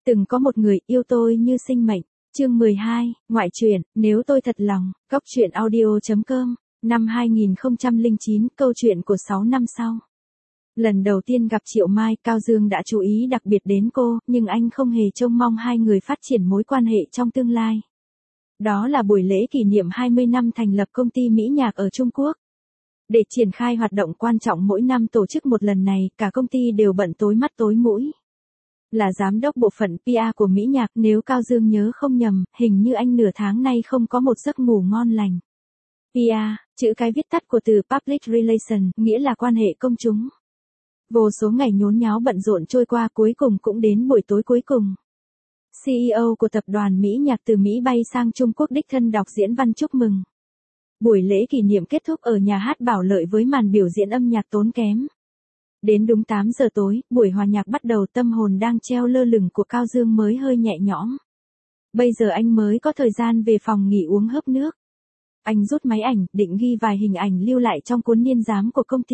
Từng có một người yêu tôi như sinh mệnh. Chương 12, ngoại truyện, nếu tôi thật lòng, góc truyện audio.com, năm 2009, câu chuyện của 6 năm sau. Lần đầu tiên gặp Triệu Mai, Cao Dương đã chú ý đặc biệt đến cô, nhưng anh không hề trông mong hai người phát triển mối quan hệ trong tương lai. Đó là buổi lễ kỷ niệm 20 năm thành lập công ty mỹ nhạc ở Trung Quốc. Để triển khai hoạt động quan trọng mỗi năm tổ chức một lần này, cả công ty đều bận tối mắt tối mũi. Là giám đốc bộ phận PR của mỹ nhạc, nếu Cao Dương nhớ không nhầm, hình như anh nửa tháng nay không có một giấc ngủ ngon lành. PR, chữ cái viết tắt của từ Public Relations, nghĩa là quan hệ công chúng. Vô số ngày nhốn nháo bận rộn trôi qua, cuối cùng cũng đến buổi tối cuối cùng. CEO của tập đoàn mỹ nhạc từ Mỹ bay sang Trung Quốc đích thân đọc diễn văn chúc mừng. Buổi lễ kỷ niệm kết thúc ở nhà hát Bảo Lợi với màn biểu diễn âm nhạc tốn kém. Đến đúng 8 giờ tối, buổi hòa nhạc bắt đầu, tâm hồn đang treo lơ lửng của Cao Dương mới hơi nhẹ nhõm. Bây giờ anh mới có thời gian về phòng nghỉ uống hớp nước. Anh rút máy ảnh, định ghi vài hình ảnh lưu lại trong cuốn niên giám của công ty.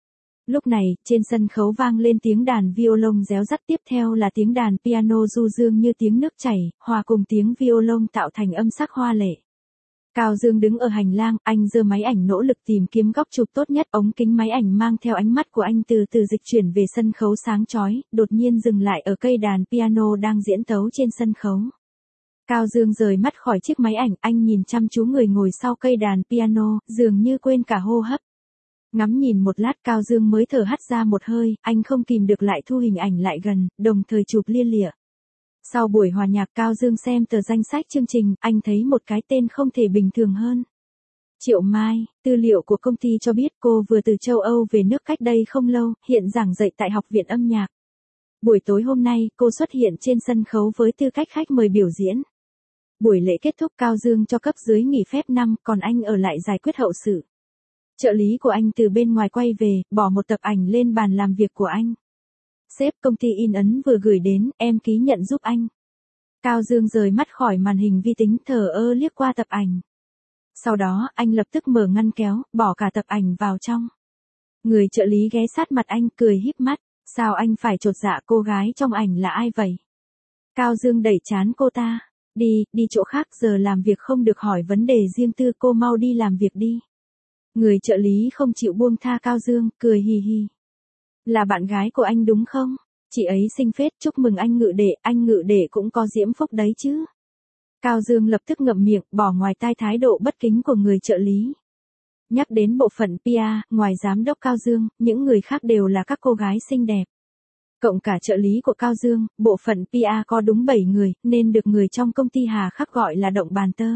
Lúc này, trên sân khấu vang lên tiếng đàn violon réo rắt, tiếp theo là tiếng đàn piano du dương như tiếng nước chảy, hòa cùng tiếng violon tạo thành âm sắc hoa lệ. Cao Dương đứng ở hành lang, anh giơ máy ảnh nỗ lực tìm kiếm góc chụp tốt nhất, ống kính máy ảnh mang theo ánh mắt của anh từ từ dịch chuyển về sân khấu sáng chói, đột nhiên dừng lại ở cây đàn piano đang diễn tấu trên sân khấu. Cao Dương rời mắt khỏi chiếc máy ảnh, anh nhìn chăm chú người ngồi sau cây đàn piano, dường như quên cả hô hấp. Ngắm nhìn một lát, Cao Dương mới thở hắt ra một hơi, anh không kìm được lại thu hình ảnh lại gần, đồng thời chụp lia lịa. Sau buổi hòa nhạc, Cao Dương xem tờ danh sách chương trình, anh thấy một cái tên không thể bình thường hơn. Triệu Mai, tư liệu của công ty cho biết cô vừa từ châu Âu về nước cách đây không lâu, hiện giảng dạy tại Học viện âm nhạc. Buổi tối hôm nay, cô xuất hiện trên sân khấu với tư cách khách mời biểu diễn. Buổi lễ kết thúc, Cao Dương cho cấp dưới nghỉ phép năm, còn anh ở lại giải quyết hậu sự. Trợ lý của anh từ bên ngoài quay về, bỏ một tập ảnh lên bàn làm việc của anh. Sếp công ty in ấn vừa gửi đến, em ký nhận giúp anh. Cao Dương rời mắt khỏi màn hình vi tính, thờ ơ liếc qua tập ảnh. Sau đó, anh lập tức mở ngăn kéo, bỏ cả tập ảnh vào trong. Người trợ lý ghé sát mặt anh, cười híp mắt. Sao anh phải chột dạ, cô gái trong ảnh là ai vậy? Cao Dương đẩy trán cô ta. Đi chỗ khác, giờ làm việc không được hỏi vấn đề riêng tư, cô mau đi làm việc đi. Người trợ lý không chịu buông tha Cao Dương, cười hì hì. Là bạn gái của anh đúng không? Chị ấy xinh phết, chúc mừng anh Ngự Đệ cũng có diễm phúc đấy chứ. Cao Dương lập tức ngậm miệng, bỏ ngoài tai thái độ bất kính của người trợ lý. Nhắc đến bộ phận PR, ngoài giám đốc Cao Dương, những người khác đều là các cô gái xinh đẹp. Cộng cả trợ lý của Cao Dương, bộ phận PR có đúng 7 người, nên được người trong công ty hà khắc gọi là Động Bàn Tơ.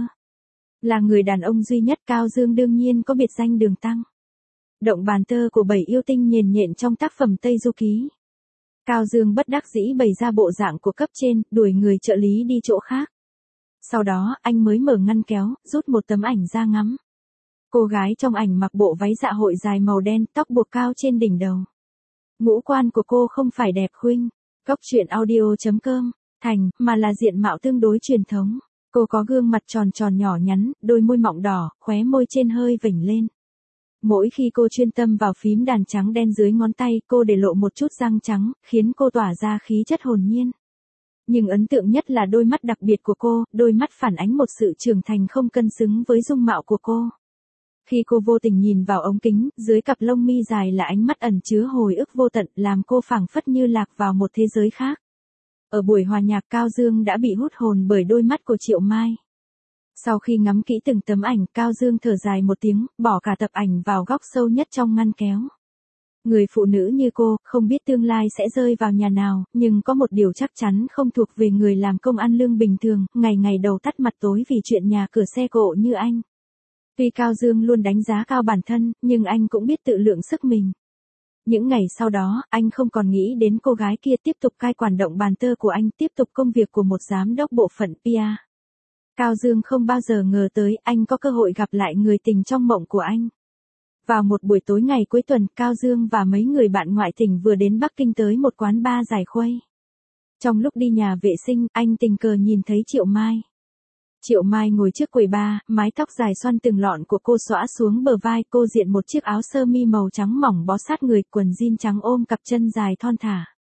Là người đàn ông duy nhất, Cao Dương đương nhiên có biệt danh Đường Tăng. Động Bàn Tơ của 7 yêu tinh nhền nhện trong tác phẩm Tây Du Ký. Cao Dương bất đắc dĩ bày ra bộ dạng của cấp trên, đuổi người trợ lý đi chỗ khác. Sau đó, anh mới mở ngăn kéo, rút một tấm ảnh ra ngắm. Cô gái trong ảnh mặc bộ váy dạ hội dài màu đen, tóc buộc cao trên đỉnh đầu. Ngũ quan của cô không phải đẹp khuynh, góc truyện audio.com, mà là diện mạo tương đối truyền thống. Cô có gương mặt tròn tròn nhỏ nhắn, đôi môi mọng đỏ, khóe môi trên hơi vểnh lên. Mỗi khi cô chuyên tâm vào phím đàn trắng đen dưới ngón tay, cô để lộ một chút răng trắng, khiến cô tỏa ra khí chất hồn nhiên. Nhưng ấn tượng nhất là đôi mắt đặc biệt của cô, đôi mắt phản ánh một sự trưởng thành không cân xứng với dung mạo của cô. Khi cô vô tình nhìn vào ống kính, dưới cặp lông mi dài là ánh mắt ẩn chứa hồi ức vô tận, làm cô phảng phất như lạc vào một thế giới khác. Ở buổi hòa nhạc, Cao Dương đã bị hút hồn bởi đôi mắt của Triệu Mai. Sau khi ngắm kỹ từng tấm ảnh, Cao Dương thở dài một tiếng, bỏ cả tập ảnh vào góc sâu nhất trong ngăn kéo. Người phụ nữ như cô, không biết tương lai sẽ rơi vào nhà nào, nhưng có một điều chắc chắn không thuộc về người làm công ăn lương bình thường, ngày ngày đầu tắt mặt tối vì chuyện nhà cửa xe cộ như anh. Tuy Cao Dương luôn đánh giá cao bản thân, nhưng anh cũng biết tự lượng sức mình. Những ngày sau đó, anh không còn nghĩ đến cô gái kia, tiếp tục cai quản Động Bàn Tơ của anh, tiếp tục công việc của một giám đốc bộ phận PR. Cao Dương không bao giờ ngờ tới anh có cơ hội gặp lại người tình trong mộng của anh. Vào một buổi tối ngày cuối tuần, Cao Dương và mấy người bạn ngoại tỉnh vừa đến Bắc Kinh tới một quán bar giải khuây. Trong lúc đi nhà vệ sinh, anh tình cờ nhìn thấy Triệu Mai. Triệu Mai ngồi trước quầy bar, mái tóc dài xoăn từng lọn của cô xõa xuống bờ vai, cô diện một chiếc áo sơ mi màu trắng mỏng bó sát người, quần jean trắng ôm cặp chân dài thon thả.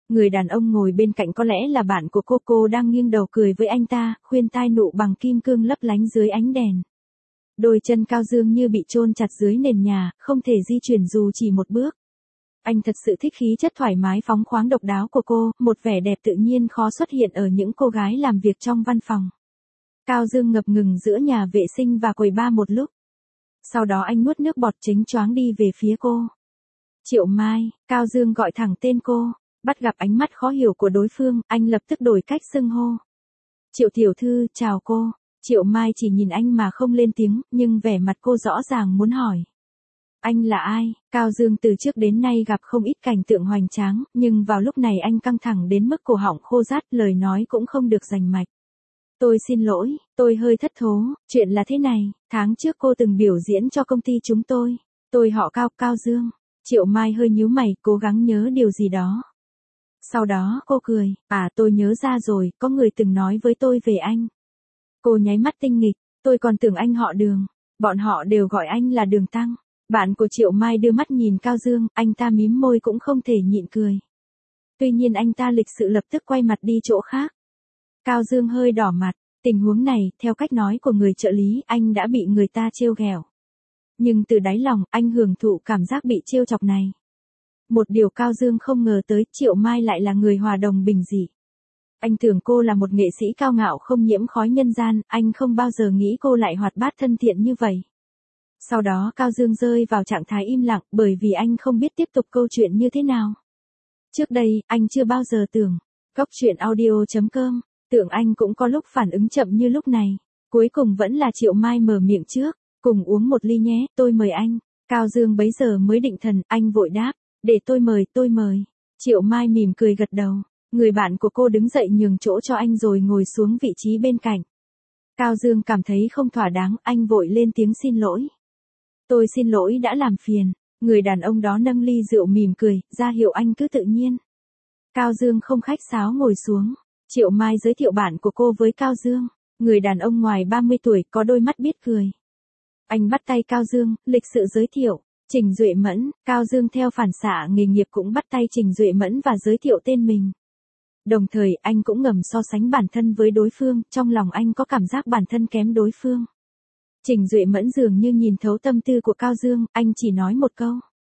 Người đàn ông ngồi bên cạnh có lẽ là bạn của cô đang nghiêng đầu cười với anh ta, khuyên tai nụ bằng kim cương lấp lánh dưới ánh đèn. Đôi chân Cao Dương như bị chôn chặt dưới nền nhà, không thể di chuyển dù chỉ một bước. Anh thật sự thích khí chất thoải mái phóng khoáng độc đáo của cô, một vẻ đẹp tự nhiên khó xuất hiện ở những cô gái làm việc trong văn phòng. Cao Dương ngập ngừng giữa nhà vệ sinh và quầy bar một lúc. Sau đó anh nuốt nước bọt chính choáng đi về phía cô. Triệu Mai, Cao Dương gọi thẳng tên cô, bắt gặp ánh mắt khó hiểu của đối phương, anh lập tức đổi cách xưng hô. Triệu tiểu thư, chào cô. Triệu Mai chỉ nhìn anh mà không lên tiếng, nhưng vẻ mặt cô rõ ràng muốn hỏi. Anh là ai? Cao Dương từ trước đến nay gặp không ít cảnh tượng hoành tráng, nhưng vào lúc này anh căng thẳng đến mức cổ họng khô rát, lời nói cũng không được rành mạch. Tôi xin lỗi, tôi hơi thất thố, chuyện là thế này, tháng trước cô từng biểu diễn cho công ty chúng tôi họ Cao, Cao Dương. Triệu Mai hơi nhíu mày, cố gắng nhớ điều gì đó. Sau đó cô cười, tôi nhớ ra rồi, có người từng nói với tôi về anh. Cô nháy mắt tinh nghịch, tôi còn tưởng anh họ Đường, bọn họ đều gọi anh là Đường Tăng. Bạn của Triệu Mai đưa mắt nhìn Cao Dương, anh ta mím môi cũng không thể nhịn cười. Tuy nhiên anh ta lịch sự lập tức quay mặt đi chỗ khác. Cao Dương hơi đỏ mặt, tình huống này, theo cách nói của người trợ lý, anh đã bị người ta trêu ghẹo. Nhưng từ đáy lòng, anh hưởng thụ cảm giác bị trêu chọc này. Một điều Cao Dương không ngờ tới, Triệu Mai lại là người hòa đồng bình dị. Anh tưởng cô là một nghệ sĩ cao ngạo không nhiễm khói nhân gian, anh không bao giờ nghĩ cô lại hoạt bát thân thiện như vậy. Sau đó Cao Dương rơi vào trạng thái im lặng bởi vì anh không biết tiếp tục câu chuyện như thế nào. Trước đây, anh chưa bao giờ tưởng. Góc truyện audio.com, tưởng anh cũng có lúc phản ứng chậm như lúc này. Cuối cùng vẫn là Triệu Mai mở miệng trước. Cùng uống một ly nhé, tôi mời anh. Cao Dương bấy giờ mới định thần, anh vội đáp. Để tôi mời. Triệu Mai mỉm cười gật đầu. Người bạn của cô đứng dậy nhường chỗ cho anh rồi ngồi xuống vị trí bên cạnh. Cao Dương cảm thấy không thỏa đáng, anh vội lên tiếng xin lỗi. Tôi xin lỗi đã làm phiền. Người đàn ông đó nâng ly rượu mỉm cười, ra hiệu anh cứ tự nhiên. Cao Dương không khách sáo ngồi xuống. Triệu Mai giới thiệu bạn của cô với Cao Dương. Người đàn ông ngoài 30 tuổi, có đôi mắt biết cười. Anh bắt tay Cao Dương, lịch sự giới thiệu. Trình Duệ Mẫn. Cao Dương theo phản xạ nghề nghiệp cũng bắt tay Trình Duệ Mẫn và giới thiệu tên mình. Đồng thời, anh cũng ngầm so sánh bản thân với đối phương, trong lòng anh có cảm giác bản thân kém đối phương. Trình Duệ Mẫn dường như nhìn thấu tâm tư của Cao Dương, anh chỉ nói một câu.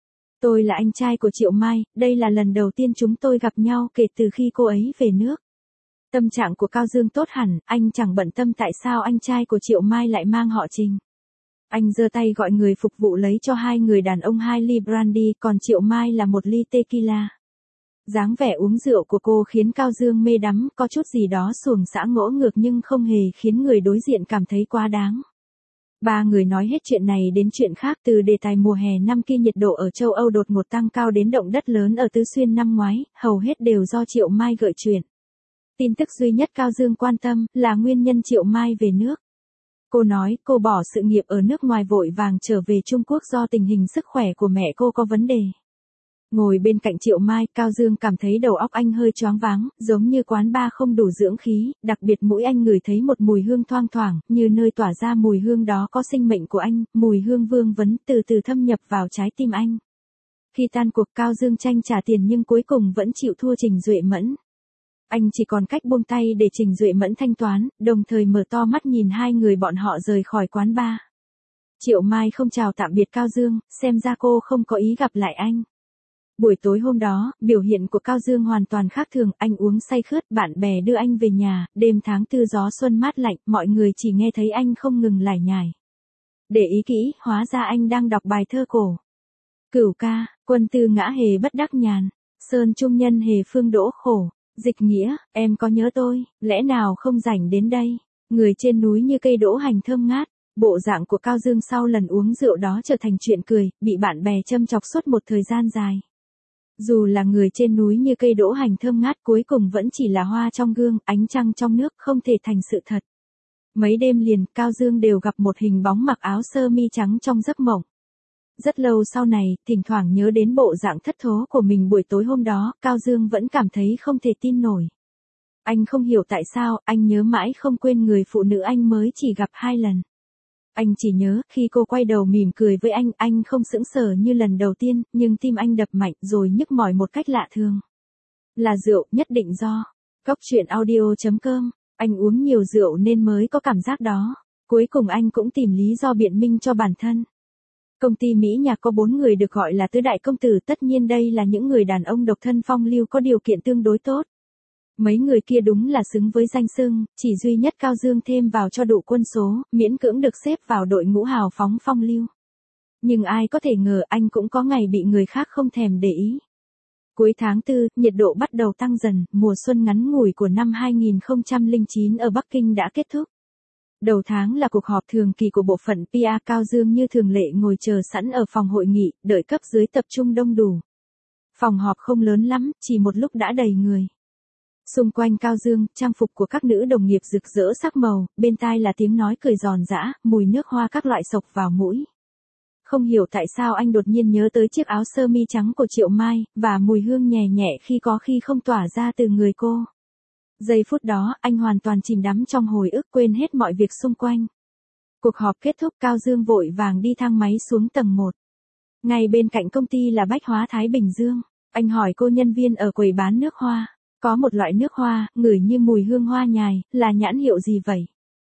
Tôi là anh trai của Triệu Mai, đây là lần đầu tiên chúng tôi gặp nhau kể từ khi cô ấy về nước. Tâm trạng của Cao Dương tốt hẳn, anh chẳng bận tâm tại sao anh trai của Triệu Mai lại mang họ Trình. Anh giơ tay gọi người phục vụ lấy cho hai người đàn ông 2 ly brandy, còn Triệu Mai là 1 ly tequila. Dáng vẻ uống rượu của cô khiến Cao Dương mê đắm, có chút gì đó xuồng xã ngỗ ngược nhưng không hề khiến người đối diện cảm thấy quá đáng. Ba người nói hết chuyện này đến chuyện khác, từ đề tài mùa hè năm kia nhiệt độ ở châu Âu đột ngột tăng cao đến động đất lớn ở Tứ Xuyên năm ngoái, hầu hết đều do Triệu Mai gợi chuyện. Tin tức duy nhất Cao Dương quan tâm là nguyên nhân Triệu Mai về nước. Cô nói cô bỏ sự nghiệp ở nước ngoài vội vàng trở về Trung Quốc do tình hình sức khỏe của mẹ cô có vấn đề. Ngồi bên cạnh Triệu Mai, Cao Dương cảm thấy đầu óc anh hơi choáng váng, giống như quán bar không đủ dưỡng khí, đặc biệt mũi anh ngửi thấy một mùi hương thoang thoảng, như nơi tỏa ra mùi hương đó có sinh mệnh của anh, mùi hương vương vấn từ từ thâm nhập vào trái tim anh. Khi tan cuộc, Cao Dương tranh trả tiền nhưng cuối cùng vẫn chịu thua Trình Duệ Mẫn. Anh chỉ còn cách buông tay để Trình Duệ Mẫn thanh toán, đồng thời mở to mắt nhìn hai người bọn họ rời khỏi quán bar. Triệu Mai không chào tạm biệt Cao Dương, xem ra cô không có ý gặp lại anh. Buổi tối hôm đó, biểu hiện của Cao Dương hoàn toàn khác thường, anh uống say khướt, bạn bè đưa anh về nhà, đêm tháng tư gió xuân mát lạnh, mọi người chỉ nghe thấy anh không ngừng lải nhải. Để ý kỹ, hóa ra anh đang đọc bài thơ cổ. Cửu ca, quân tư ngã hề bất đắc nhàn, sơn trung nhân hề phương đỗ khổ, dịch nghĩa, em có nhớ tôi, lẽ nào không rảnh đến đây, người trên núi như cây đỗ hành thơm ngát. Bộ dạng của Cao Dương sau lần uống rượu đó trở thành chuyện cười, bị bạn bè châm chọc suốt một thời gian dài. Dù là người trên núi như cây đỗ hành thơm ngát cuối cùng vẫn chỉ là hoa trong gương, ánh trăng trong nước, không thể thành sự thật. Mấy đêm liền, Cao Dương đều gặp một hình bóng mặc áo sơ mi trắng trong giấc mộng. Rất lâu sau này, thỉnh thoảng nhớ đến bộ dạng thất thố của mình buổi tối hôm đó, Cao Dương vẫn cảm thấy không thể tin nổi. Anh không hiểu tại sao, anh nhớ mãi không quên người phụ nữ anh mới chỉ gặp 2 lần. Anh chỉ nhớ, khi cô quay đầu mỉm cười với anh không sững sờ như lần đầu tiên, nhưng tim anh đập mạnh rồi nhức mỏi một cách lạ thường. Là rượu, nhất định do. Cóc truyện audio.com, anh uống nhiều rượu nên mới có cảm giác đó. Cuối cùng anh cũng tìm lý do biện minh cho bản thân. Công ty Mỹ Nhạc có 4 người được gọi là tứ đại công tử, tất nhiên đây là những người đàn ông độc thân phong lưu có điều kiện tương đối tốt. Mấy người kia đúng là xứng với danh xưng, chỉ duy nhất Cao Dương thêm vào cho đủ quân số, miễn cưỡng được xếp vào đội ngũ hào phóng phong lưu. Nhưng ai có thể ngờ anh cũng có ngày bị người khác không thèm để ý. Cuối tháng 4, nhiệt độ bắt đầu tăng dần, mùa xuân ngắn ngủi của năm 2009 ở Bắc Kinh đã kết thúc. Đầu tháng là cuộc họp thường kỳ của bộ phận PR, Cao Dương như thường lệ ngồi chờ sẵn ở phòng hội nghị, đợi cấp dưới tập trung đông đủ. Phòng họp không lớn lắm, chỉ một lúc đã đầy người. Xung quanh Cao Dương, trang phục của các nữ đồng nghiệp rực rỡ sắc màu, bên tai là tiếng nói cười giòn giã, mùi nước hoa các loại xộc vào mũi. Không hiểu tại sao anh đột nhiên nhớ tới chiếc áo sơ mi trắng của Triệu Mai, và mùi hương nhẹ nhẹ khi có khi không tỏa ra từ người cô. Giây phút đó, anh hoàn toàn chìm đắm trong hồi ức, quên hết mọi việc xung quanh. Cuộc họp kết thúc, Cao Dương vội vàng đi thang máy xuống tầng 1. Ngay bên cạnh công ty là Bách Hóa Thái Bình Dương. Anh hỏi cô nhân viên ở quầy bán nước hoa. Có một loại nước hoa, ngửi như mùi hương hoa nhài, là nhãn hiệu gì vậy?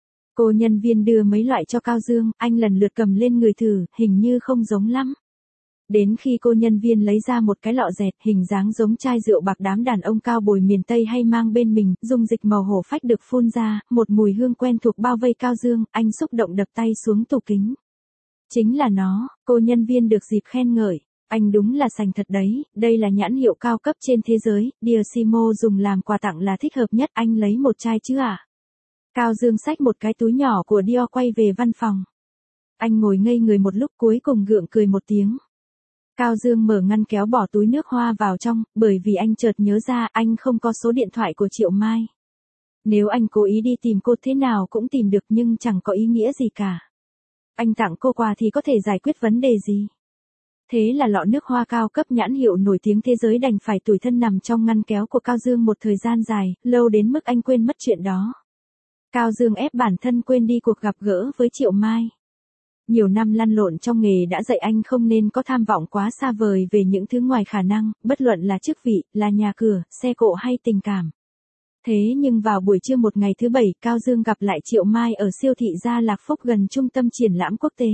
Cô nhân viên đưa mấy loại cho Cao Dương, anh lần lượt cầm lên người thử, hình như không giống lắm. Đến khi cô nhân viên lấy ra một cái lọ dẹt, hình dáng giống chai rượu bạc đám đàn ông cao bồi miền Tây hay mang bên mình, dung dịch màu hổ phách được phun ra, một mùi hương quen thuộc bao vây Cao Dương, anh xúc động đập tay xuống tủ kính. Chính là nó, cô nhân viên được dịp khen ngợi. Anh đúng là sành thật đấy, đây là nhãn hiệu cao cấp trên thế giới, Diosimo dùng làm quà tặng là thích hợp nhất, anh lấy một chai chứ à? Cao Dương xách một cái túi nhỏ của Dior quay về văn phòng. Anh ngồi ngây người một lúc, cuối cùng gượng cười một tiếng. Cao Dương mở ngăn kéo bỏ túi nước hoa vào trong, bởi vì anh chợt nhớ ra anh không có số điện thoại của Triệu Mai. Nếu anh cố ý đi tìm cô thế nào cũng tìm được, nhưng chẳng có ý nghĩa gì cả. Anh tặng cô quà thì có thể giải quyết vấn đề gì? Thế là lọ nước hoa cao cấp nhãn hiệu nổi tiếng thế giới đành phải tủi thân nằm trong ngăn kéo của Cao Dương một thời gian dài, lâu đến mức anh quên mất chuyện đó. Cao Dương ép bản thân quên đi cuộc gặp gỡ với Triệu Mai. Nhiều năm lăn lộn trong nghề đã dạy anh không nên có tham vọng quá xa vời về những thứ ngoài khả năng, bất luận là chức vị, là nhà cửa, xe cộ hay tình cảm. Thế nhưng vào buổi trưa một ngày thứ Bảy, Cao Dương gặp lại Triệu Mai ở siêu thị Gia Lạc Phúc gần trung tâm triển lãm quốc tế.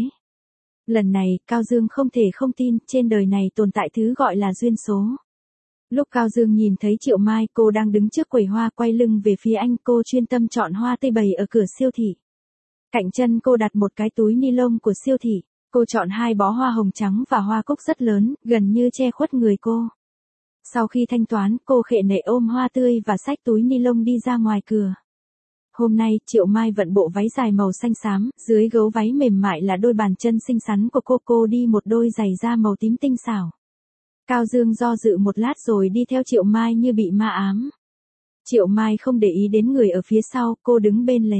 Lần này, Cao Dương không thể không tin, trên đời này tồn tại thứ gọi là duyên số. Lúc Cao Dương nhìn thấy Triệu Mai, cô đang đứng trước quầy hoa quay lưng về phía anh, cô chuyên tâm chọn hoa tươi bày ở cửa siêu thị. Cạnh chân cô đặt một cái túi ni lông của siêu thị, cô chọn 2 bó hoa hồng trắng và hoa cúc rất lớn, gần như che khuất người cô. Sau khi thanh toán, cô khệ nệ ôm hoa tươi và xách túi ni lông đi ra ngoài cửa. Hôm nay, Triệu Mai vận bộ váy dài màu xanh xám, dưới gấu váy mềm mại là đôi bàn chân xinh xắn của cô đi một đôi giày da màu tím tinh xảo. Cao Dương do dự một lát rồi đi theo Triệu Mai như bị ma ám. Triệu Mai không để ý đến người ở phía sau, cô đứng bên lề.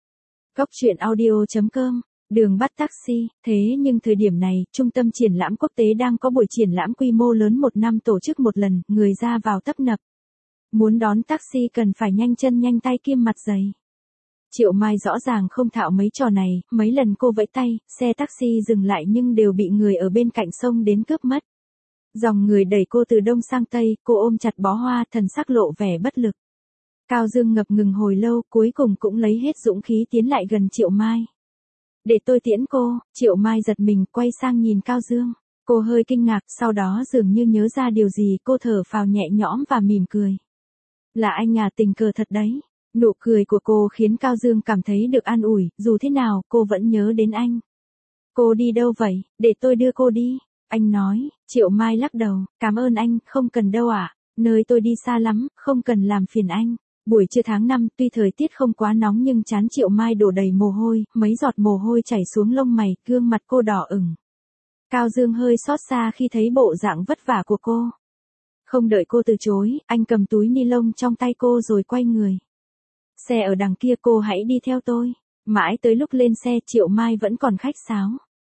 Cóc truyện audio.com, đường bắt taxi, thế nhưng thời điểm này, trung tâm triển lãm quốc tế đang có buổi triển lãm quy mô lớn một năm tổ chức một lần, người ra vào tấp nập. Muốn đón taxi cần phải nhanh chân nhanh tay kiêm mặt dày. Triệu Mai rõ ràng không thạo mấy trò này, mấy lần cô vẫy tay, xe taxi dừng lại nhưng đều bị người ở bên cạnh xông đến cướp mất. Dòng người đẩy cô từ đông sang tây, cô ôm chặt bó hoa, thần sắc lộ vẻ bất lực. Cao Dương ngập ngừng hồi lâu, cuối cùng cũng lấy hết dũng khí tiến lại gần Triệu Mai. Để tôi tiễn cô, Triệu Mai giật mình, quay sang nhìn Cao Dương. Cô hơi kinh ngạc, sau đó dường như nhớ ra điều gì, cô thở phào nhẹ nhõm và mỉm cười. Là anh à, tình cờ thật đấy. Nụ cười của cô khiến Cao Dương cảm thấy được an ủi, dù thế nào, cô vẫn nhớ đến anh. Cô đi đâu vậy, để tôi đưa cô đi. Anh nói. Triệu Mai lắc đầu, cảm ơn anh, không cần đâu ạ. Nơi tôi đi xa lắm, không cần làm phiền anh. Buổi trưa tháng 5, tuy thời tiết không quá nóng nhưng trán Triệu Mai đổ đầy mồ hôi, mấy giọt mồ hôi chảy xuống lông mày, gương mặt cô đỏ ửng. Cao Dương hơi xót xa khi thấy bộ dạng vất vả của cô. Không đợi cô từ chối, anh cầm túi ni lông trong tay cô rồi quay người. Xe ở đằng kia, cô hãy đi theo tôi. Mãi tới lúc lên xe, Triệu Mai vẫn còn khách sáo.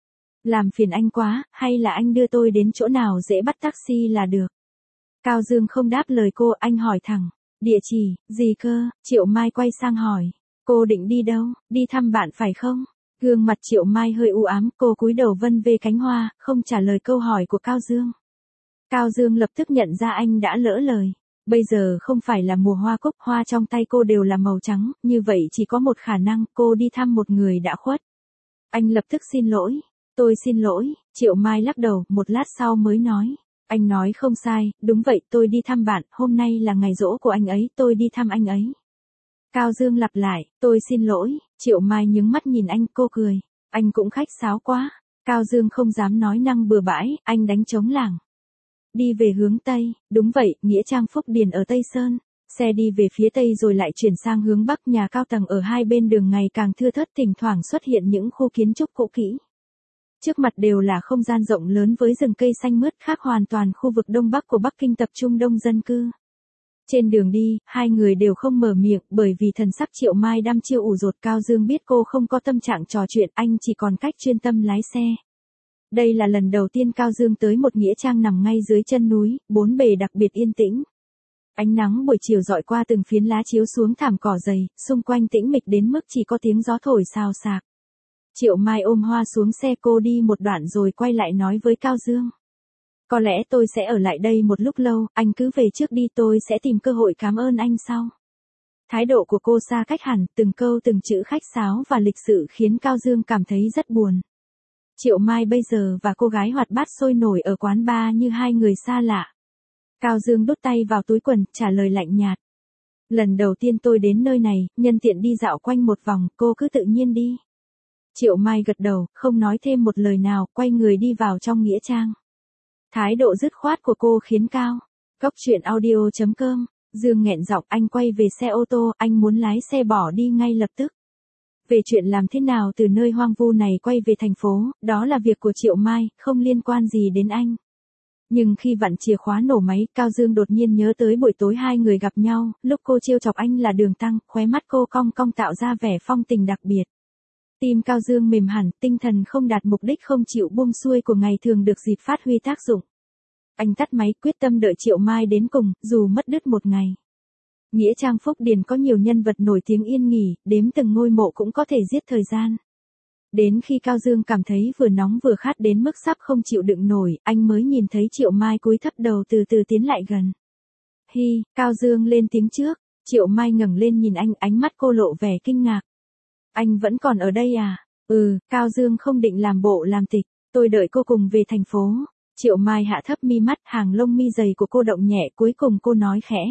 Làm phiền anh quá, hay là anh đưa tôi đến chỗ nào dễ bắt taxi là được. Cao Dương không đáp lời cô, anh hỏi thẳng. Địa chỉ, gì cơ? Triệu Mai quay sang hỏi. Cô định đi đâu? Đi thăm bạn phải không? Gương mặt Triệu Mai hơi u ám, cô cúi đầu vân về cánh hoa, không trả lời câu hỏi của Cao Dương. Cao Dương lập tức nhận ra anh đã lỡ lời. Bây giờ không phải là mùa hoa cúc, hoa trong tay cô đều là màu trắng, như vậy chỉ có một khả năng, cô đi thăm một người đã khuất. Anh lập tức xin lỗi. Tôi xin lỗi, Triệu Mai lắc đầu, một lát sau mới nói. Anh nói không sai, đúng vậy, tôi đi thăm bạn, hôm nay là ngày giỗ của anh ấy, tôi đi thăm anh ấy. Cao Dương lặp lại, tôi xin lỗi, Triệu Mai nhướng mắt nhìn anh, cô cười. Anh cũng khách sáo quá. Cao Dương không dám nói năng bừa bãi, anh đánh trống lảng. Đi về hướng Tây, đúng vậy, nghĩa trang Phúc Điền ở Tây Sơn. Xe đi về phía Tây rồi lại chuyển sang hướng Bắc, nhà cao tầng ở hai bên đường ngày càng thưa thớt, thỉnh thoảng xuất hiện những khu kiến trúc cũ kỹ. Trước mặt đều là không gian rộng lớn với rừng cây xanh mướt, khác hoàn toàn khu vực Đông Bắc của Bắc Kinh tập trung đông dân cư. Trên đường đi, hai người đều không mở miệng, bởi vì thần sắc Triệu Mai đăm chiêu ủ rột. Cao Dương biết cô không có tâm trạng trò chuyện, anh chỉ còn cách chuyên tâm lái xe. Đây là lần đầu tiên Cao Dương tới một nghĩa trang nằm ngay dưới chân núi, bốn bề đặc biệt yên tĩnh. Ánh nắng buổi chiều dọi qua từng phiến lá chiếu xuống thảm cỏ dày, xung quanh tĩnh mịch đến mức chỉ có tiếng gió thổi xào xạc. Triệu Mai ôm hoa xuống xe, cô đi một đoạn rồi quay lại nói với Cao Dương. Có lẽ tôi sẽ ở lại đây một lúc lâu, anh cứ về trước đi, tôi sẽ tìm cơ hội cảm ơn anh sau. Thái độ của cô xa cách hẳn, từng câu từng chữ khách sáo và lịch sự khiến Cao Dương cảm thấy rất buồn. Triệu Mai bây giờ và cô gái hoạt bát sôi nổi ở quán bar như hai người xa lạ. Cao Dương đút tay vào túi quần, trả lời lạnh nhạt. Lần đầu tiên tôi đến nơi này, nhân tiện đi dạo quanh một vòng, cô cứ tự nhiên đi. Triệu Mai gật đầu, không nói thêm một lời nào, quay người đi vào trong nghĩa trang. Thái độ dứt khoát của cô khiến Cóc truyện audio.com, Dương nghẹn giọng, anh quay về xe ô tô, anh muốn lái xe bỏ đi ngay lập tức. Về chuyện làm thế nào từ nơi hoang vu này quay về thành phố, đó là việc của Triệu Mai, không liên quan gì đến anh. Nhưng khi vặn chìa khóa nổ máy, Cao Dương đột nhiên nhớ tới buổi tối hai người gặp nhau, lúc cô trêu chọc anh là Đường Tăng, khóe mắt cô cong cong tạo ra vẻ phong tình đặc biệt. Tim Cao Dương mềm hẳn, tinh thần không đạt mục đích không chịu buông xuôi của ngày thường được dịp phát huy tác dụng. Anh tắt máy, quyết tâm đợi Triệu Mai đến cùng, dù mất đứt một ngày. Nghĩa trang Phúc Điền có nhiều nhân vật nổi tiếng yên nghỉ, đếm từng ngôi mộ cũng có thể giết thời gian. Đến khi Cao Dương cảm thấy vừa nóng vừa khát đến mức sắp không chịu đựng nổi, anh mới nhìn thấy Triệu Mai cúi thấp đầu từ từ tiến lại gần. Hi, Cao Dương lên tiếng trước, Triệu Mai ngẩng lên nhìn anh, ánh mắt cô lộ vẻ kinh ngạc. Anh vẫn còn ở đây à? Cao Dương không định làm bộ làm tịch, tôi đợi cô cùng về thành phố. Triệu Mai hạ thấp mi mắt, hàng lông mi dày của cô động nhẹ, cuối cùng cô nói khẽ.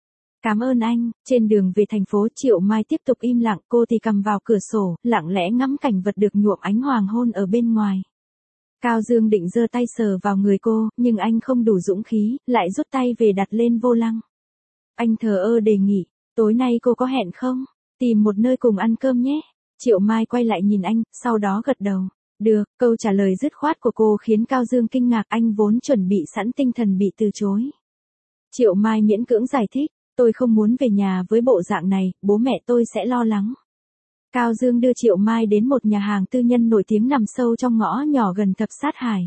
Cảm ơn anh. Trên đường về thành phố, Triệu Mai tiếp tục im lặng, cô thì cầm vào cửa sổ, lặng lẽ ngắm cảnh vật được nhuộm ánh hoàng hôn ở bên ngoài. Cao Dương định giơ tay sờ vào người cô, nhưng anh không đủ dũng khí, lại rút tay về đặt lên vô lăng. Anh thờ ơ đề nghị, tối nay cô có hẹn không? Tìm một nơi cùng ăn cơm nhé. Triệu Mai quay lại nhìn anh, sau đó gật đầu. Được, câu trả lời dứt khoát của cô khiến Cao Dương kinh ngạc, anh vốn chuẩn bị sẵn tinh thần bị từ chối. Triệu Mai miễn cưỡng giải thích, tôi không muốn về nhà với bộ dạng này, bố mẹ tôi sẽ lo lắng. Cao Dương đưa Triệu Mai đến một nhà hàng tư nhân nổi tiếng nằm sâu trong ngõ nhỏ gần Thập Sát Hải.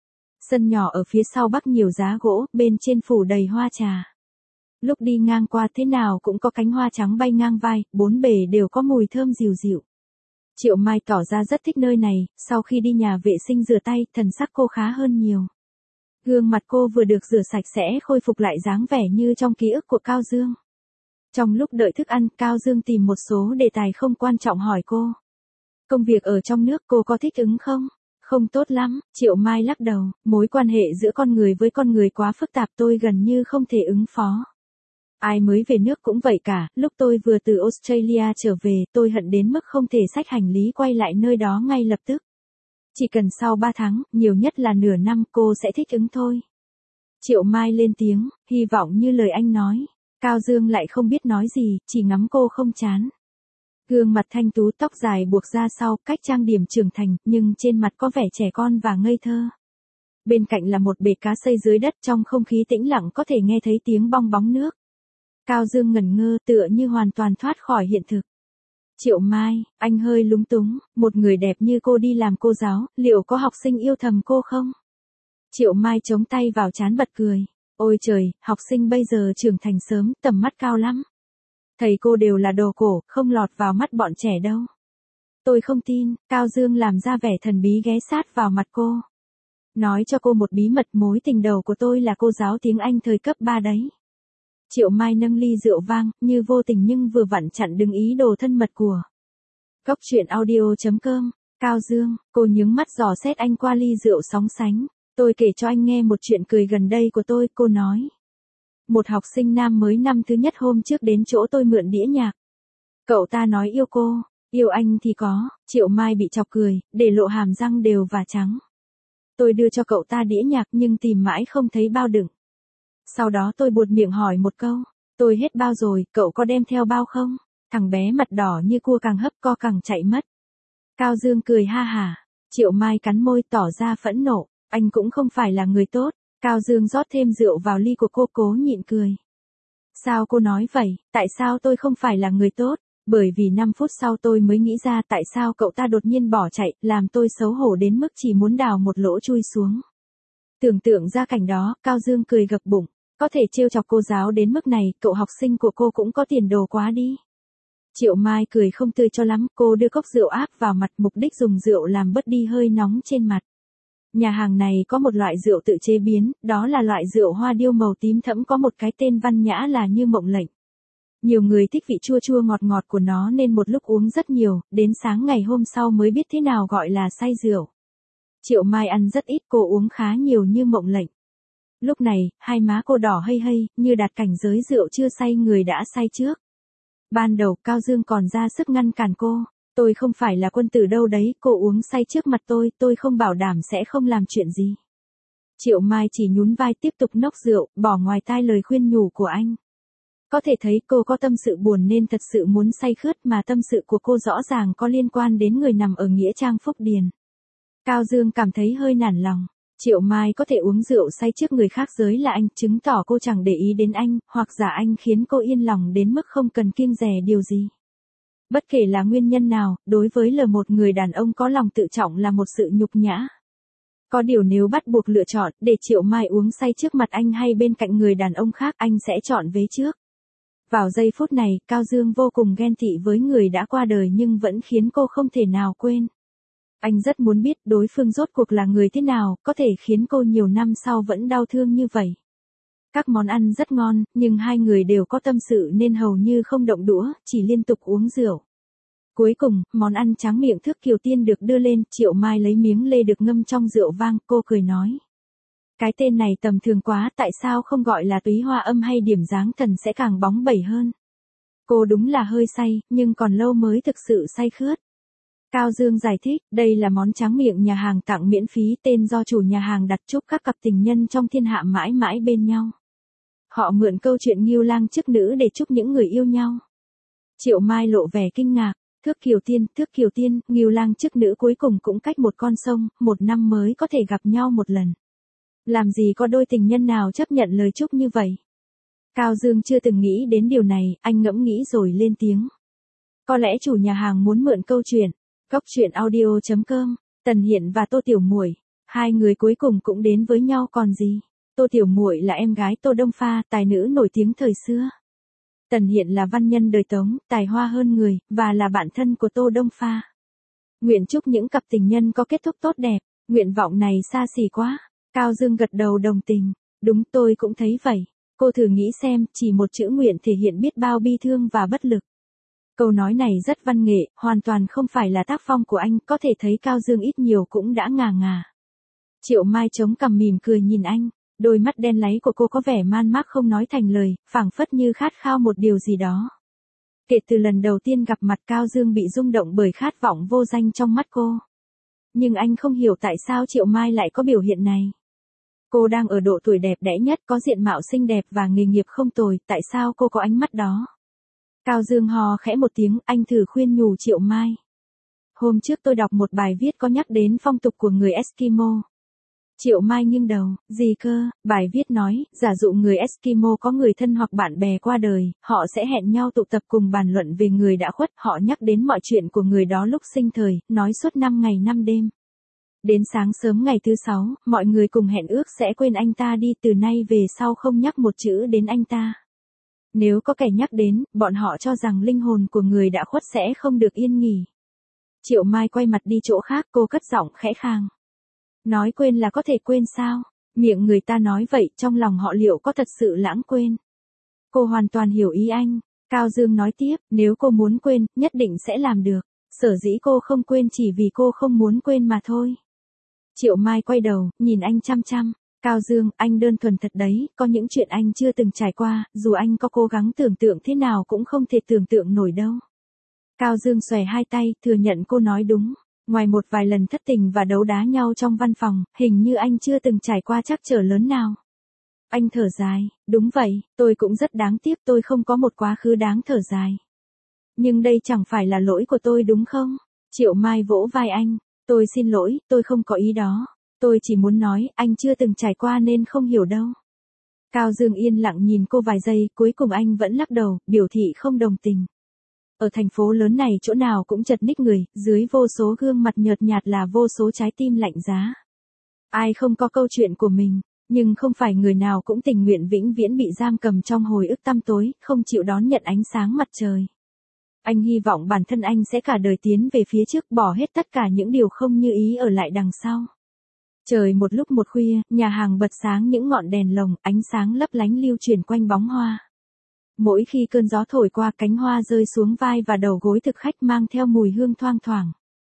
Sân nhỏ ở phía sau bắc nhiều giá gỗ, bên trên phủ đầy hoa trà. Lúc đi ngang qua thế nào cũng có cánh hoa trắng bay ngang vai, bốn bề đều có mùi thơm dịu dịu. Triệu Mai tỏ ra rất thích nơi này, sau khi đi nhà vệ sinh rửa tay, thần sắc cô khá hơn nhiều. Gương mặt cô vừa được rửa sạch sẽ khôi phục lại dáng vẻ như trong ký ức của Cao Dương. Trong lúc đợi thức ăn, Cao Dương tìm một số đề tài không quan trọng hỏi cô. Công việc ở trong nước cô có thích ứng không? Không tốt lắm, Triệu Mai lắc đầu, mối quan hệ giữa con người với con người quá phức tạp, tôi gần như không thể ứng phó. Ai mới về nước cũng vậy cả, lúc tôi vừa từ Australia trở về, tôi hận đến mức không thể xách hành lý quay lại nơi đó ngay lập tức. Chỉ cần sau 3 tháng, nhiều nhất là nửa năm, cô sẽ thích ứng thôi. Triệu Mai lên tiếng, hy vọng như lời anh nói. Cao Dương lại không biết nói gì, chỉ ngắm cô không chán. Gương mặt thanh tú, tóc dài buộc ra sau, cách trang điểm trưởng thành, nhưng trên mặt có vẻ trẻ con và ngây thơ. Bên cạnh là một bể cá xây dưới đất, trong không khí tĩnh lặng có thể nghe thấy tiếng bong bóng nước. Cao Dương ngẩn ngơ, tựa như hoàn toàn thoát khỏi hiện thực. Triệu Mai, anh hơi lúng túng, một người đẹp như cô đi làm cô giáo, liệu có học sinh yêu thầm cô không? Triệu Mai chống tay vào trán bật cười. Ôi trời, học sinh bây giờ trưởng thành sớm, tầm mắt cao lắm. Thầy cô đều là đồ cổ, không lọt vào mắt bọn trẻ đâu. Tôi không tin, Cao Dương làm ra vẻ thần bí ghé sát vào mặt cô. Nói cho cô một bí mật, mối tình đầu của tôi là cô giáo tiếng Anh thời cấp 3 đấy. Triệu Mai nâng ly rượu vang, như vô tình nhưng vừa vặn chặn đứng ý đồ thân mật của. Cốc truyện audio.com, Cao Dương, cô nhướng mắt dò xét anh qua ly rượu sóng sánh. Tôi kể cho anh nghe một chuyện cười gần đây của tôi, cô nói. Một học sinh nam mới năm thứ nhất hôm trước đến chỗ tôi mượn đĩa nhạc. Cậu ta nói yêu cô, yêu anh thì có, Triệu Mai bị chọc cười, để lộ hàm răng đều và trắng. Tôi đưa cho cậu ta đĩa nhạc nhưng tìm mãi không thấy bao đựng. Sau đó tôi buột miệng hỏi một câu, tôi hết bao rồi, cậu có đem theo bao không? Thằng bé mặt đỏ như cua càng hấp co càng chạy mất. Cao Dương cười ha hả, Triệu Mai cắn môi tỏ ra phẫn nộ, anh cũng không phải là người tốt. Cao Dương rót thêm rượu vào ly của cô cố nhịn cười. Sao cô nói vậy, tại sao tôi không phải là người tốt? Bởi vì 5 phút sau tôi mới nghĩ ra tại sao cậu ta đột nhiên bỏ chạy, làm tôi xấu hổ đến mức chỉ muốn đào một lỗ chui xuống. Tưởng tượng ra cảnh đó, Cao Dương cười gập bụng. Có thể trêu chọc cô giáo đến mức này, cậu học sinh của cô cũng có tiền đồ quá đi. Triệu Mai cười không tươi cho lắm, cô đưa cốc rượu áp vào mặt, mục đích dùng rượu làm bớt đi hơi nóng trên mặt. Nhà hàng này có một loại rượu tự chế biến, đó là loại rượu hoa điêu màu tím thẫm có một cái tên văn nhã là Như Mộng Lệnh. Nhiều người thích vị chua chua ngọt ngọt của nó nên một lúc uống rất nhiều, đến sáng ngày hôm sau mới biết thế nào gọi là say rượu. Triệu Mai ăn rất ít, cô uống khá nhiều Như Mộng Lệnh. Lúc này, hai má cô đỏ hây hây, như đạt cảnh giới rượu chưa say người đã say trước. Ban đầu Cao Dương còn ra sức ngăn cản cô. Tôi không phải là quân tử đâu đấy, cô uống say trước mặt tôi không bảo đảm sẽ không làm chuyện gì. Triệu Mai chỉ nhún vai tiếp tục nốc rượu, bỏ ngoài tai lời khuyên nhủ của anh. Có thể thấy cô có tâm sự buồn nên thật sự muốn say khướt mà tâm sự của cô rõ ràng có liên quan đến người nằm ở Nghĩa Trang Phúc Điền. Cao Dương cảm thấy hơi nản lòng. Triệu Mai có thể uống rượu say trước người khác giới là anh, chứng tỏ cô chẳng để ý đến anh, hoặc giả anh khiến cô yên lòng đến mức không cần kiêng dè điều gì. Bất kể là nguyên nhân nào, đối với một người đàn ông có lòng tự trọng là một sự nhục nhã. Có điều nếu bắt buộc lựa chọn, để Triệu Mai uống say trước mặt anh hay bên cạnh người đàn ông khác, anh sẽ chọn vế trước. Vào giây phút này, Cao Dương vô cùng ghen tị với người đã qua đời nhưng vẫn khiến cô không thể nào quên. Anh rất muốn biết đối phương rốt cuộc là người thế nào, có thể khiến cô nhiều năm sau vẫn đau thương như vậy. Các món ăn rất ngon, nhưng hai người đều có tâm sự nên hầu như không động đũa, chỉ liên tục uống rượu. Cuối cùng, món ăn tráng miệng Thước Kiều Tiên được đưa lên, Triệu Mai lấy miếng lê được ngâm trong rượu vang, cô cười nói. Cái tên này tầm thường quá, tại sao không gọi là túy hoa âm hay điểm dáng thần sẽ càng bóng bẩy hơn. Cô đúng là hơi say, nhưng còn lâu mới thực sự say khướt. Cao Dương giải thích, đây là món tráng miệng nhà hàng tặng miễn phí, tên do chủ nhà hàng đặt chúc các cặp tình nhân trong thiên hạ mãi mãi bên nhau. Họ mượn câu chuyện Ngưu Lang chức nữ để chúc những người yêu nhau. Triệu Mai lộ vẻ kinh ngạc, Thước Kiều Tiên, Ngưu Lang chức nữ cuối cùng cũng cách một con sông, một năm mới có thể gặp nhau một lần. Làm gì có đôi tình nhân nào chấp nhận lời chúc như vậy? Cao Dương chưa từng nghĩ đến điều này, anh ngẫm nghĩ rồi lên tiếng. Có lẽ chủ nhà hàng muốn mượn câu chuyện. Cốc truyện audio.com, Tần Hiện và Tô Tiểu Muội, hai người cuối cùng cũng đến với nhau còn gì. Tô Tiểu Muội là em gái Tô Đông Pha, tài nữ nổi tiếng thời xưa. Tần Hiện là văn nhân đời Tống, tài hoa hơn người, và là bạn thân của Tô Đông Pha. Nguyện chúc những cặp tình nhân có kết thúc tốt đẹp, nguyện vọng này xa xỉ quá. Cao Dương gật đầu đồng tình, đúng tôi cũng thấy vậy. Cô thử nghĩ xem, chỉ một chữ nguyện thể hiện biết bao bi thương và bất lực. Câu nói này rất văn nghệ, hoàn toàn không phải là tác phong của anh, có thể thấy Cao Dương ít nhiều cũng đã ngà ngà. Triệu Mai chống cằm mỉm cười nhìn anh, đôi mắt đen láy của cô có vẻ man mác không nói thành lời, phảng phất như khát khao một điều gì đó. Kể từ lần đầu tiên gặp mặt Cao Dương bị rung động bởi khát vọng vô danh trong mắt cô. Nhưng anh không hiểu tại sao Triệu Mai lại có biểu hiện này. Cô đang ở độ tuổi đẹp đẽ nhất, có diện mạo xinh đẹp và nghề nghiệp không tồi, tại sao cô có ánh mắt đó? Cao Dương hò khẽ một tiếng, anh thử khuyên nhủ Triệu Mai. Hôm trước tôi đọc một bài viết có nhắc đến phong tục của người Eskimo. Triệu Mai nghiêng đầu, gì cơ? Bài viết nói, giả dụ người Eskimo có người thân hoặc bạn bè qua đời, họ sẽ hẹn nhau tụ tập cùng bàn luận về người đã khuất, họ nhắc đến mọi chuyện của người đó lúc sinh thời, nói suốt 5 ngày 5 đêm. Đến sáng sớm ngày thứ 6, mọi người cùng hẹn ước sẽ quên anh ta đi, từ nay về sau không nhắc một chữ đến anh ta. Nếu có kẻ nhắc đến, bọn họ cho rằng linh hồn của người đã khuất sẽ không được yên nghỉ. Triệu Mai quay mặt đi chỗ khác, cô cất giọng khẽ khàng. Nói quên là có thể quên sao? Miệng người ta nói vậy, trong lòng họ liệu có thật sự lãng quên? Cô hoàn toàn hiểu ý anh. Cao Dương nói tiếp, nếu cô muốn quên, nhất định sẽ làm được. Sở dĩ cô không quên chỉ vì cô không muốn quên mà thôi. Triệu Mai quay đầu, nhìn anh chăm chăm. Cao Dương, anh đơn thuần thật đấy, có những chuyện anh chưa từng trải qua, dù anh có cố gắng tưởng tượng thế nào cũng không thể tưởng tượng nổi đâu. Cao Dương xòe hai tay, thừa nhận cô nói đúng. Ngoài một vài lần thất tình và đấu đá nhau trong văn phòng, hình như anh chưa từng trải qua trắc trở lớn nào. Anh thở dài, đúng vậy, tôi cũng rất đáng tiếc tôi không có một quá khứ đáng thở dài. Nhưng đây chẳng phải là lỗi của tôi đúng không? Triệu Mai vỗ vai anh, tôi xin lỗi, tôi không có ý đó. Tôi chỉ muốn nói, anh chưa từng trải qua nên không hiểu đâu. Cao Dương yên lặng nhìn cô vài giây, cuối cùng anh vẫn lắc đầu, biểu thị không đồng tình. Ở thành phố lớn này chỗ nào cũng chật ních người, dưới vô số gương mặt nhợt nhạt là vô số trái tim lạnh giá. Ai không có câu chuyện của mình, nhưng không phải người nào cũng tình nguyện vĩnh viễn bị giam cầm trong hồi ức tăm tối, không chịu đón nhận ánh sáng mặt trời. Anh hy vọng bản thân anh sẽ cả đời tiến về phía trước, bỏ hết tất cả những điều không như ý ở lại đằng sau. Trời một lúc một khuya, nhà hàng bật sáng những ngọn đèn lồng, ánh sáng lấp lánh lưu chuyển quanh bóng hoa. Mỗi khi cơn gió thổi qua, cánh hoa rơi xuống vai và đầu gối thực khách mang theo mùi hương thoang thoảng.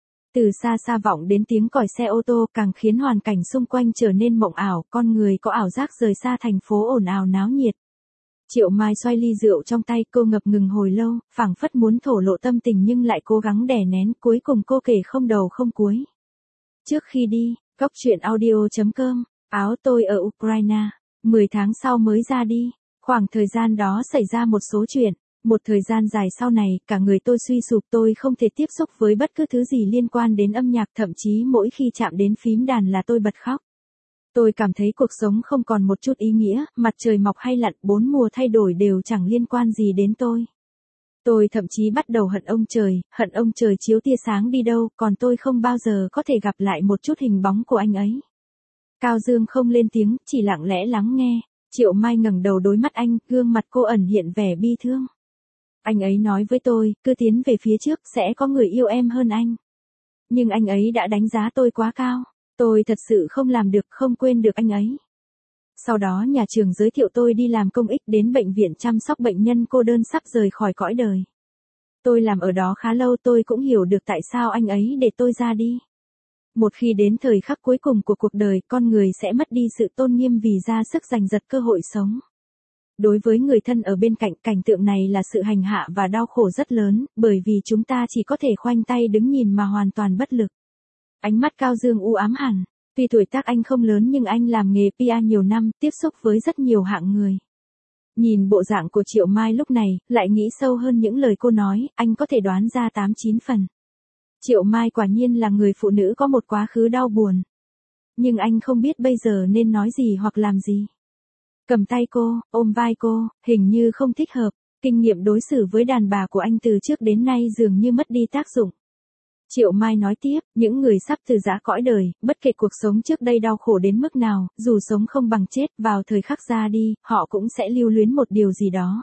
Từ xa xa vọng đến tiếng còi xe ô tô càng khiến hoàn cảnh xung quanh trở nên mộng ảo, con người có ảo giác rời xa thành phố ồn ào náo nhiệt. Triệu Mai xoay ly rượu trong tay, cô ngập ngừng hồi lâu, phảng phất muốn thổ lộ tâm tình nhưng lại cố gắng đè nén, cuối cùng cô kể không đầu không cuối. Trước khi đi, góc truyện audio.com, áo tôi ở Ukraine, 10 tháng sau mới ra đi. Khoảng thời gian đó xảy ra một số chuyện, một thời gian dài sau này, cả người tôi suy sụp, tôi không thể tiếp xúc với bất cứ thứ gì liên quan đến âm nhạc, thậm chí mỗi khi chạm đến phím đàn là tôi bật khóc. Tôi cảm thấy cuộc sống không còn một chút ý nghĩa, mặt trời mọc hay lặn, bốn mùa thay đổi đều chẳng liên quan gì đến tôi. Tôi thậm chí bắt đầu hận ông trời chiếu tia sáng đi đâu, còn tôi không bao giờ có thể gặp lại một chút hình bóng của anh ấy. Cao Dương không lên tiếng, chỉ lặng lẽ lắng nghe. Triệu Mai ngẩng đầu đối mắt anh, gương mặt cô ẩn hiện vẻ bi thương. Anh ấy nói với tôi, cứ tiến về phía trước, sẽ có người yêu em hơn anh. Nhưng anh ấy đã đánh giá tôi quá cao. Tôi thật sự không làm được, không quên được anh ấy. Sau đó nhà trường giới thiệu tôi đi làm công ích đến bệnh viện chăm sóc bệnh nhân cô đơn sắp rời khỏi cõi đời. Tôi làm ở đó khá lâu, tôi cũng hiểu được tại sao anh ấy để tôi ra đi. Một khi đến thời khắc cuối cùng của cuộc đời, con người sẽ mất đi sự tôn nghiêm vì ra sức giành giật cơ hội sống. Đối với người thân ở bên cạnh, cảnh tượng này là sự hành hạ và đau khổ rất lớn, bởi vì chúng ta chỉ có thể khoanh tay đứng nhìn mà hoàn toàn bất lực. Ánh mắt Cao Dương u ám hẳn. Tuy tuổi tác anh không lớn nhưng anh làm nghề PR nhiều năm, tiếp xúc với rất nhiều hạng người. Nhìn bộ dạng của Triệu Mai lúc này, lại nghĩ sâu hơn những lời cô nói, anh có thể đoán ra 8-9 phần. Triệu Mai quả nhiên là người phụ nữ có một quá khứ đau buồn. Nhưng anh không biết bây giờ nên nói gì hoặc làm gì. Cầm tay cô, ôm vai cô, hình như không thích hợp. Kinh nghiệm đối xử với đàn bà của anh từ trước đến nay dường như mất đi tác dụng. Triệu Mai nói tiếp, những người sắp từ giã cõi đời, bất kể cuộc sống trước đây đau khổ đến mức nào, dù sống không bằng chết, vào thời khắc ra đi, họ cũng sẽ lưu luyến một điều gì đó.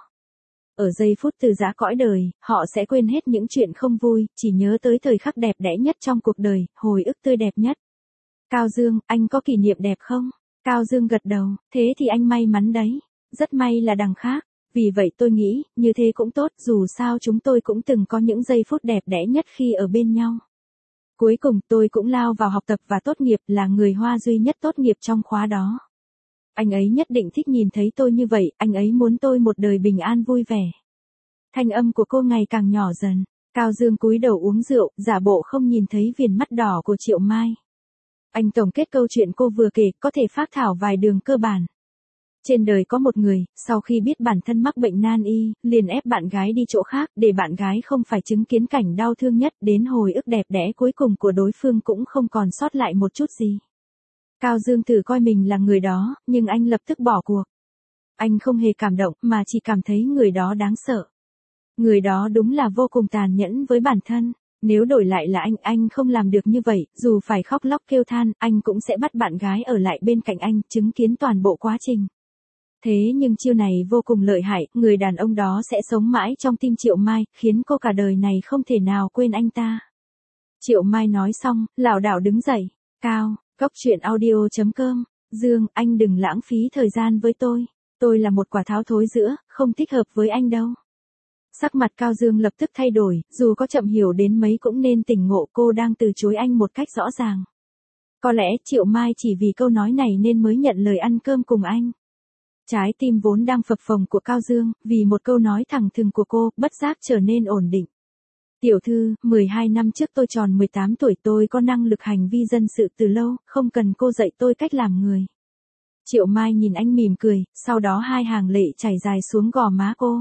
Ở giây phút từ giã cõi đời, họ sẽ quên hết những chuyện không vui, chỉ nhớ tới thời khắc đẹp đẽ nhất trong cuộc đời, hồi ức tươi đẹp nhất. Cao Dương, anh có kỷ niệm đẹp không? Cao Dương gật đầu, thế thì anh may mắn đấy. Rất may là đằng khác. Vì vậy tôi nghĩ, như thế cũng tốt, dù sao chúng tôi cũng từng có những giây phút đẹp đẽ nhất khi ở bên nhau. Cuối cùng tôi cũng lao vào học tập và tốt nghiệp, là người Hoa duy nhất tốt nghiệp trong khóa đó. Anh ấy nhất định thích nhìn thấy tôi như vậy, anh ấy muốn tôi một đời bình an vui vẻ. Thanh âm của cô ngày càng nhỏ dần. Cao Dương cúi đầu uống rượu, giả bộ không nhìn thấy viền mắt đỏ của Triệu Mai. Anh tổng kết câu chuyện cô vừa kể, có thể phác thảo vài đường cơ bản. Trên đời có một người, sau khi biết bản thân mắc bệnh nan y, liền ép bạn gái đi chỗ khác, để bạn gái không phải chứng kiến cảnh đau thương nhất, đến hồi ức đẹp đẽ cuối cùng của đối phương cũng không còn sót lại một chút gì. Cao Dương thử coi mình là người đó, nhưng anh lập tức bỏ cuộc. Anh không hề cảm động, mà chỉ cảm thấy người đó đáng sợ. Người đó đúng là vô cùng tàn nhẫn với bản thân. Nếu đổi lại là anh không làm được như vậy, dù phải khóc lóc kêu than, anh cũng sẽ bắt bạn gái ở lại bên cạnh anh, chứng kiến toàn bộ quá trình. Thế nhưng chiêu này vô cùng lợi hại, người đàn ông đó sẽ sống mãi trong tim Triệu Mai, khiến cô cả đời này không thể nào quên anh ta. Triệu Mai nói xong, lảo đảo đứng dậy. Cao, góc truyện audio.com, Dương, anh đừng lãng phí thời gian với tôi. Tôi là một quả tháo thối giữa, không thích hợp với anh đâu. Sắc mặt Cao Dương lập tức thay đổi, dù có chậm hiểu đến mấy cũng nên tỉnh ngộ cô đang từ chối anh một cách rõ ràng. Có lẽ Triệu Mai chỉ vì câu nói này nên mới nhận lời ăn cơm cùng anh. Trái tim vốn đang phập phồng của Cao Dương, vì một câu nói thẳng thừng của cô, bất giác trở nên ổn định. Tiểu thư, 12 năm trước tôi tròn 18 tuổi, tôi có năng lực hành vi dân sự từ lâu, không cần cô dạy tôi cách làm người. Triệu Mai nhìn anh mỉm cười, sau đó hai hàng lệ chảy dài xuống gò má cô.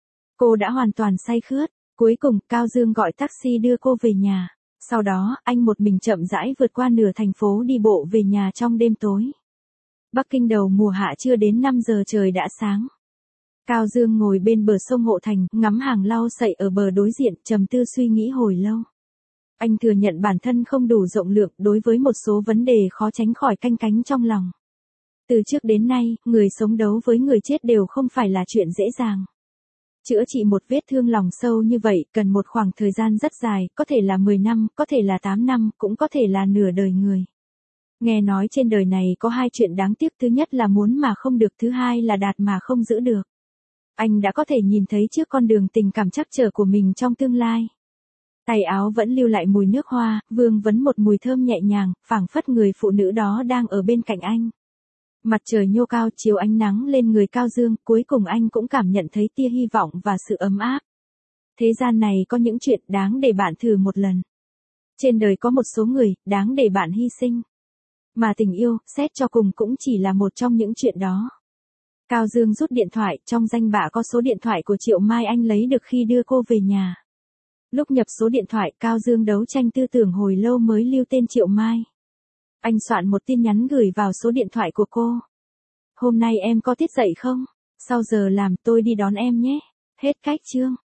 Cô đã hoàn toàn say khướt. Cuối cùng, Cao Dương gọi taxi đưa cô về nhà. Sau đó, anh một mình chậm rãi vượt qua nửa thành phố đi bộ về nhà trong đêm tối. Bắc Kinh đầu mùa hạ chưa đến 5 giờ trời đã sáng. Cao Dương ngồi bên bờ sông Hộ Thành, ngắm hàng lau sậy ở bờ đối diện, trầm tư suy nghĩ hồi lâu. Anh thừa nhận bản thân không đủ rộng lượng đối với một số vấn đề khó tránh khỏi canh cánh trong lòng. Từ trước đến nay, người sống đấu với người chết đều không phải là chuyện dễ dàng. Chữa trị một vết thương lòng sâu như vậy cần một khoảng thời gian rất dài, có thể là 10 năm, có thể là 8 năm, cũng có thể là nửa đời người. Nghe nói trên đời này có hai chuyện đáng tiếc, thứ nhất là muốn mà không được, thứ hai là đạt mà không giữ được. Anh đã có thể nhìn thấy trước con đường tình cảm trắc trở của mình trong tương lai. Tay áo vẫn lưu lại mùi nước hoa, vương vấn một mùi thơm nhẹ nhàng, phảng phất người phụ nữ đó đang ở bên cạnh anh. Mặt trời nhô cao chiếu ánh nắng lên người Cao Dương, cuối cùng anh cũng cảm nhận thấy tia hy vọng và sự ấm áp. Thế gian này có những chuyện đáng để bạn thử một lần. Trên đời có một số người, đáng để bạn hy sinh. Mà tình yêu, xét cho cùng cũng chỉ là một trong những chuyện đó. Cao Dương rút điện thoại, trong danh bạ có số điện thoại của Triệu Mai anh lấy được khi đưa cô về nhà. Lúc nhập số điện thoại, Cao Dương đấu tranh tư tưởng hồi lâu mới lưu tên Triệu Mai. Anh soạn một tin nhắn gửi vào số điện thoại của cô. Hôm nay em có tiết dậy không? Sau giờ làm tôi đi đón em nhé. Hết cách chương.